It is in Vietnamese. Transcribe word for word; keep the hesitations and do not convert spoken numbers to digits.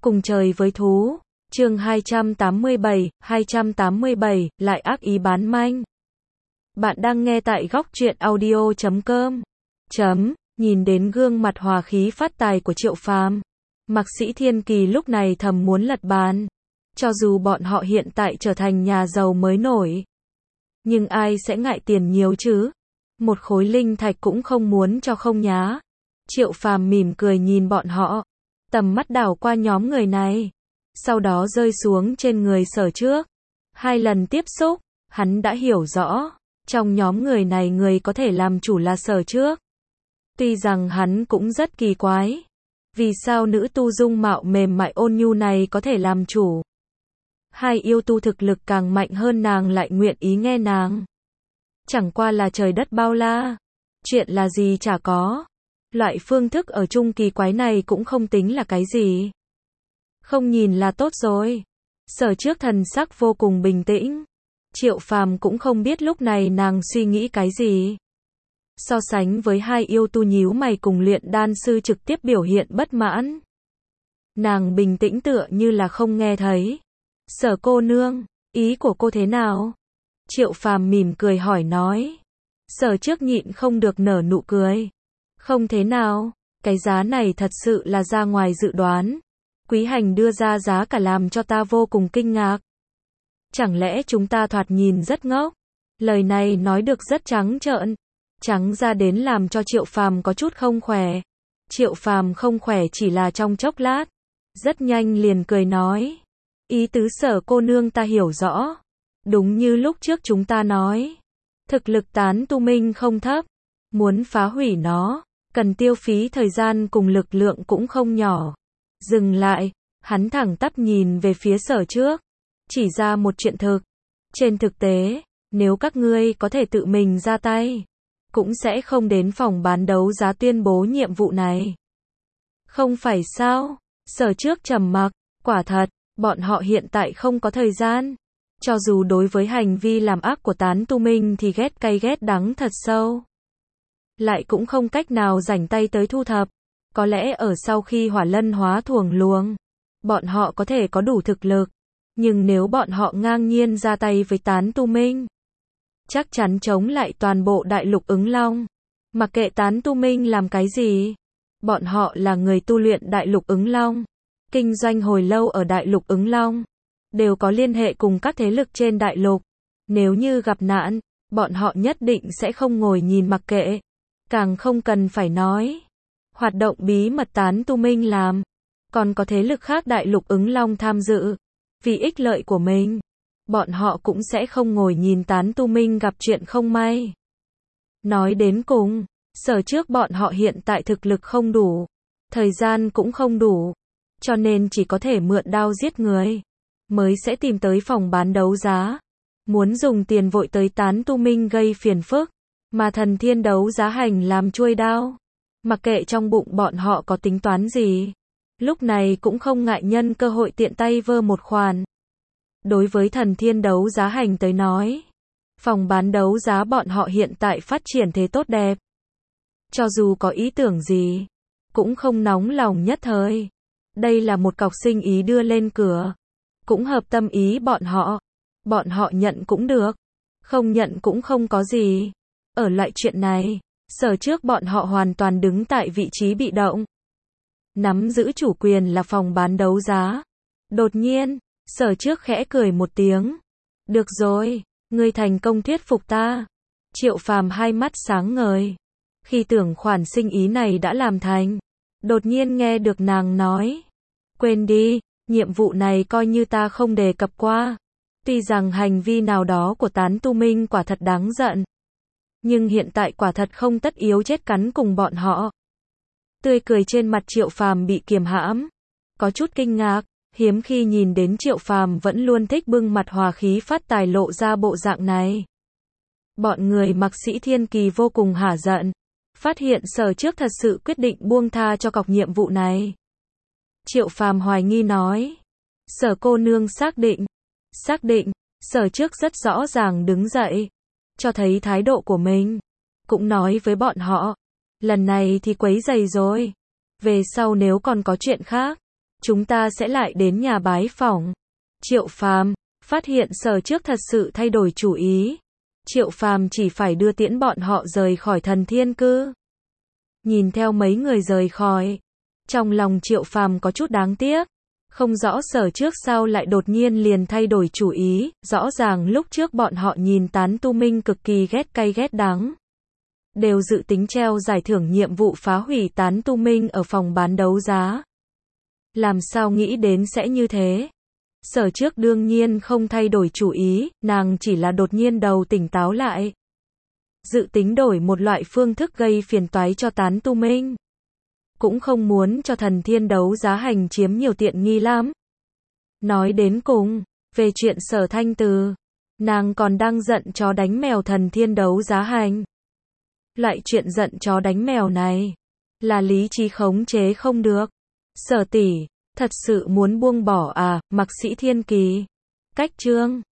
Cùng trời với thú. Chương hai trăm tám mươi bảy, hai trăm tám mươi bảy, lại ác ý bán manh. Bạn đang nghe tại góc truyện audio chấm com. Chấm, nhìn đến gương mặt hòa khí phát tài của Triệu Phàm, Mạc Sĩ Thiên Kỳ lúc này thầm muốn lật bàn. Cho dù bọn họ hiện tại trở thành nhà giàu mới nổi, nhưng ai sẽ ngại tiền nhiều chứ? Một khối linh thạch cũng không muốn cho không nhá. Triệu Phàm mỉm cười nhìn bọn họ, tầm mắt đảo qua nhóm người này, sau đó rơi xuống trên người Sở Trước. Hai lần tiếp xúc, hắn đã hiểu rõ, trong nhóm người này người có thể làm chủ là Sở Trước. Tuy rằng hắn cũng rất kỳ quái, vì sao nữ tu dung mạo mềm mại ôn nhu này có thể làm chủ? Hai yêu tu thực lực càng mạnh hơn nàng lại nguyện ý nghe nàng. Chẳng qua là trời đất bao la, chuyện là gì chả có. Loại phương thức ở chung kỳ quái này cũng không tính là cái gì. Không nhìn là tốt rồi. Sở Trước thần sắc vô cùng bình tĩnh. Triệu Phàm cũng không biết lúc này nàng suy nghĩ cái gì. So sánh với hai yêu tu nhíu mày cùng luyện đan sư trực tiếp biểu hiện bất mãn, nàng bình tĩnh tựa như là không nghe thấy. Sở cô nương, ý của cô thế nào? Triệu Phàm mỉm cười hỏi nói. Sở Trước nhịn không được nở nụ cười. Không thế nào, cái giá này thật sự là ra ngoài dự đoán. Quý hành đưa ra giá cả làm cho ta vô cùng kinh ngạc. Chẳng lẽ chúng ta thoạt nhìn rất ngốc? Lời này nói được rất trắng trợn, trắng ra đến làm cho Triệu Phàm có chút không khỏe. Triệu Phàm không khỏe chỉ là trong chốc lát, rất nhanh liền cười nói. Ý tứ Sở cô nương ta hiểu rõ. Đúng như lúc trước chúng ta nói, thực lực Tán Tu Minh không thấp, muốn phá hủy nó, cần tiêu phí thời gian cùng lực lượng cũng không nhỏ. Dừng lại, hắn thẳng tắp nhìn về phía Sở Trước, chỉ ra một chuyện thực. Trên thực tế, nếu các ngươi có thể tự mình ra tay, cũng sẽ không đến phòng bán đấu giá tuyên bố nhiệm vụ này. Không phải sao? Sở Trước trầm mặc, quả thật, bọn họ hiện tại không có thời gian. Cho dù đối với hành vi làm ác của Tán Tu Minh thì ghét cay ghét đắng thật sâu, lại cũng không cách nào rảnh tay tới thu thập. Có lẽ ở sau khi Hỏa Lân hóa thuồng luồng, bọn họ có thể có đủ thực lực. Nhưng nếu bọn họ ngang nhiên ra tay với Tán Tu Minh, chắc chắn chống lại toàn bộ đại lục Ứng Long. Mặc kệ Tán Tu Minh làm cái gì, bọn họ là người tu luyện đại lục Ứng Long, kinh doanh hồi lâu ở đại lục Ứng Long, đều có liên hệ cùng các thế lực trên đại lục. Nếu như gặp nạn, bọn họ nhất định sẽ không ngồi nhìn mặc kệ. Càng không cần phải nói, hoạt động bí mật Tán Tu Minh làm, còn có thế lực khác đại lục Ứng Long tham dự. Vì ích lợi của mình, bọn họ cũng sẽ không ngồi nhìn Tán Tu Minh gặp chuyện không may. Nói đến cùng, Sở Trước bọn họ hiện tại thực lực không đủ, thời gian cũng không đủ, cho nên chỉ có thể mượn đao giết người, mới sẽ tìm tới phòng bán đấu giá. Muốn dùng tiền vội tới Tán Tu Minh gây phiền phức, mà Thần Thiên đấu giá hành làm chuôi đao. Mặc kệ trong bụng bọn họ có tính toán gì, lúc này cũng không ngại nhân cơ hội tiện tay vơ một khoản. Đối với Thần Thiên đấu giá hành tới nói, phòng bán đấu giá bọn họ hiện tại phát triển thế tốt đẹp. Cho dù có ý tưởng gì, cũng không nóng lòng nhất thời. Đây là một cọc sinh ý đưa lên cửa, cũng hợp tâm ý bọn họ. Bọn họ nhận cũng được, không nhận cũng không có gì. Ở loại chuyện này, Sở Trước bọn họ hoàn toàn đứng tại vị trí bị động. Nắm giữ chủ quyền là phòng bán đấu giá. Đột nhiên, Sở Trước khẽ cười một tiếng. Được rồi, ngươi thành công thuyết phục ta. Triệu Phàm hai mắt sáng ngời, khi tưởng khoản sinh ý này đã làm thành, đột nhiên nghe được nàng nói. Quên đi, nhiệm vụ này coi như ta không đề cập qua. Tuy rằng hành vi nào đó của Tán Tu Minh quả thật đáng giận, nhưng hiện tại quả thật không tất yếu chết cắn cùng bọn họ. Tươi cười trên mặt Triệu Phàm bị kiềm hãm, có chút kinh ngạc, hiếm khi nhìn đến Triệu Phàm vẫn luôn thích bưng mặt hòa khí phát tài lộ ra bộ dạng này. Bọn người Mạc Sĩ Thiên Kỳ vô cùng hả giận, phát hiện Sở Trước thật sự quyết định buông tha cho cọc nhiệm vụ này. Triệu Phàm hoài nghi nói. Sở cô nương xác định. Xác định. Sở Trước rất rõ ràng đứng dậy, cho thấy thái độ của mình, cũng nói với bọn họ, lần này thì quấy rầy rồi, về sau nếu còn có chuyện khác, chúng ta sẽ lại đến nhà bái phỏng. Triệu Phàm phát hiện Sở Trước thật sự thay đổi chủ ý. Triệu Phàm chỉ phải đưa tiễn bọn họ rời khỏi Thần Thiên Cư. Nhìn theo mấy người rời khỏi, trong lòng Triệu Phàm có chút đáng tiếc. Không rõ Sở Trước sau lại đột nhiên liền thay đổi chủ ý, rõ ràng lúc trước bọn họ nhìn Tán Tu Minh cực kỳ ghét cay ghét đắng. Đều dự tính treo giải thưởng nhiệm vụ phá hủy Tán Tu Minh ở phòng bán đấu giá. Làm sao nghĩ đến sẽ như thế? Sở Trước đương nhiên không thay đổi chủ ý, nàng chỉ là đột nhiên đầu tỉnh táo lại. Dự tính đổi một loại phương thức gây phiền toái cho Tán Tu Minh. Cũng không muốn cho Thần Thiên đấu giá hành chiếm nhiều tiện nghi lắm. Nói đến cùng, về chuyện Sở Thanh Từ, nàng còn đang giận chó đánh mèo Thần Thiên đấu giá hành. Loại chuyện giận chó đánh mèo này, là lý trí khống chế không được. Sở tỷ, thật sự muốn buông bỏ à, Mạc Sĩ Thiên Kỳ. Cách chương